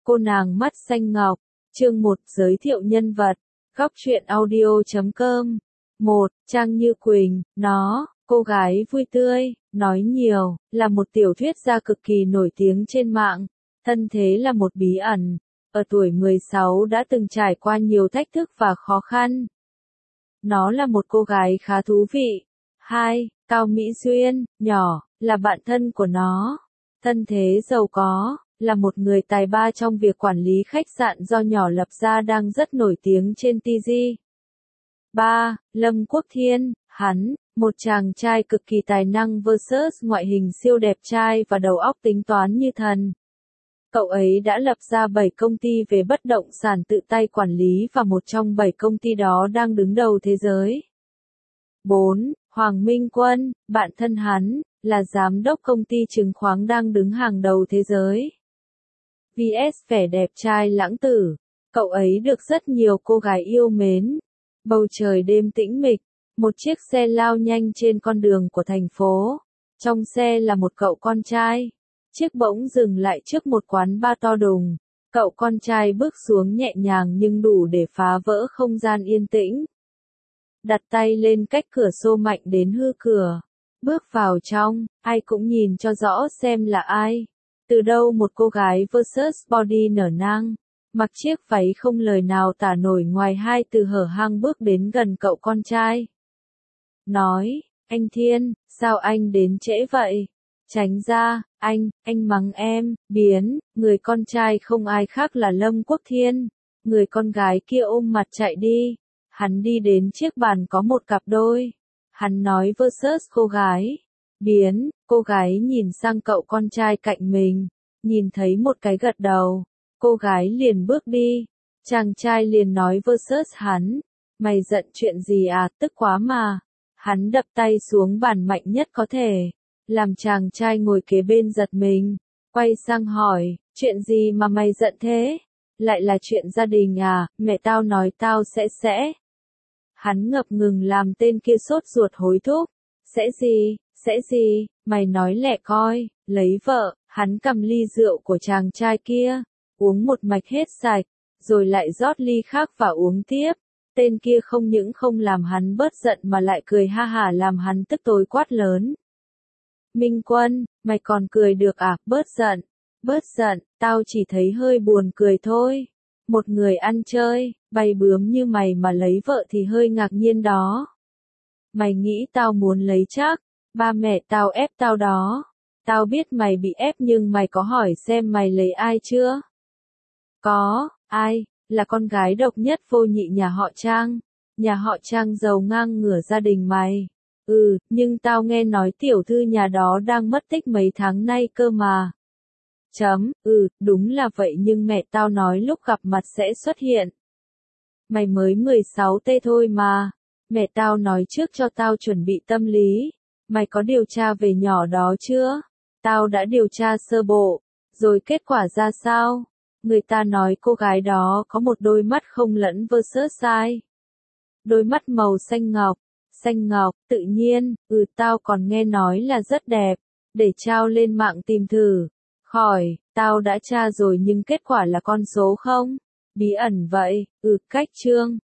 Cô nàng mắt xanh ngọc, chương 1 giới thiệu nhân vật, góc truyện audio.com. 1. Trang Như Quỳnh, cô gái vui tươi, nói nhiều, là một tiểu thuyết gia cực kỳ nổi tiếng trên mạng, thân thế là một bí ẩn, ở tuổi 16 đã từng trải qua nhiều thách thức và khó khăn. Nó là một cô gái khá thú vị. 2. Cao Mỹ Duyên, nhỏ, là bạn thân của nó, thân thế giàu có, là một người tài ba trong việc quản lý khách sạn do nhỏ lập ra đang rất nổi tiếng trên TG. 3. Lâm Quốc Thiên, hắn, một chàng trai cực kỳ tài năng versus ngoại hình siêu đẹp trai và đầu óc tính toán như thần. Cậu ấy đã lập ra 7 công ty về bất động sản tự tay quản lý và một trong 7 công ty đó đang đứng đầu thế giới. 4. Hoàng Minh Quân, bạn thân hắn, là giám đốc công ty chứng khoán đang đứng hàng đầu thế giới. VS vẻ đẹp trai lãng tử, cậu ấy được rất nhiều cô gái yêu mến. Bầu trời đêm tĩnh mịch, một chiếc xe lao nhanh trên con đường của thành phố. Trong xe là một cậu con trai. Chiếc bỗng dừng lại trước một quán bar to đùng. Cậu con trai bước xuống nhẹ nhàng nhưng đủ để phá vỡ không gian yên tĩnh. Đặt tay lên cách cửa xô mạnh đến hư cửa. Bước vào trong, ai cũng nhìn cho rõ xem là ai. Từ đâu một cô gái versus body nở nang, mặc chiếc váy không lời nào tả nổi ngoài hai từ hở hang bước đến gần cậu con trai. Nói, anh Thiên, sao anh đến trễ vậy? Tránh ra, anh mắng em, biến, người con trai không ai khác là Lâm Quốc Thiên. Người con gái kia ôm mặt chạy đi. Hắn đi đến chiếc bàn có một cặp đôi. Hắn nói versus cô gái. Biến, cô gái nhìn sang cậu con trai cạnh mình, nhìn thấy một cái gật đầu, cô gái liền bước đi, chàng trai liền nói versus hắn, mày giận chuyện gì à, tức quá mà. Hắn đập tay xuống bàn mạnh nhất có thể, làm chàng trai ngồi kế bên giật mình, quay sang hỏi, chuyện gì mà mày giận thế? Lại là chuyện gia đình à, mẹ tao nói tao sẽ. Hắn ngập ngừng làm tên kia sốt ruột hối thúc, sẽ gì, mày nói lẹ coi, lấy vợ. Hắn cầm ly rượu của chàng trai kia, uống một mạch hết sạch, rồi lại rót ly khác và uống tiếp. Tên kia không những không làm hắn bớt giận mà lại cười ha hả làm hắn tức tối quát lớn. Minh Quân, mày còn cười được à, bớt giận, tao chỉ thấy hơi buồn cười thôi. Một người ăn chơi, bay bướm như mày mà lấy vợ thì hơi ngạc nhiên đó. Mày nghĩ tao muốn lấy chắc, ba mẹ tao ép tao đó. Tao biết mày bị ép nhưng mày có hỏi xem mày lấy ai chưa? Có, ai? Là con gái độc nhất vô nhị nhà họ Trang. Nhà họ Trang giàu ngang ngửa gia đình mày. Nhưng tao nghe nói tiểu thư nhà đó đang mất tích mấy tháng nay cơ mà. Đúng là vậy nhưng mẹ tao nói lúc gặp mặt sẽ xuất hiện. Mày mới 16 tê thôi mà. Mẹ tao nói trước cho tao chuẩn bị tâm lý. Mày có điều tra về nhỏ đó chưa? Tao đã điều tra sơ bộ, rồi kết quả ra sao? Người ta nói cô gái đó có một đôi mắt không lẫn versus sai. Đôi mắt màu xanh ngọc, tự nhiên, tao còn nghe nói là rất đẹp, để trao lên mạng tìm thử. Khỏi, tao đã tra rồi nhưng kết quả là con số không? Bí ẩn vậy, cách chương.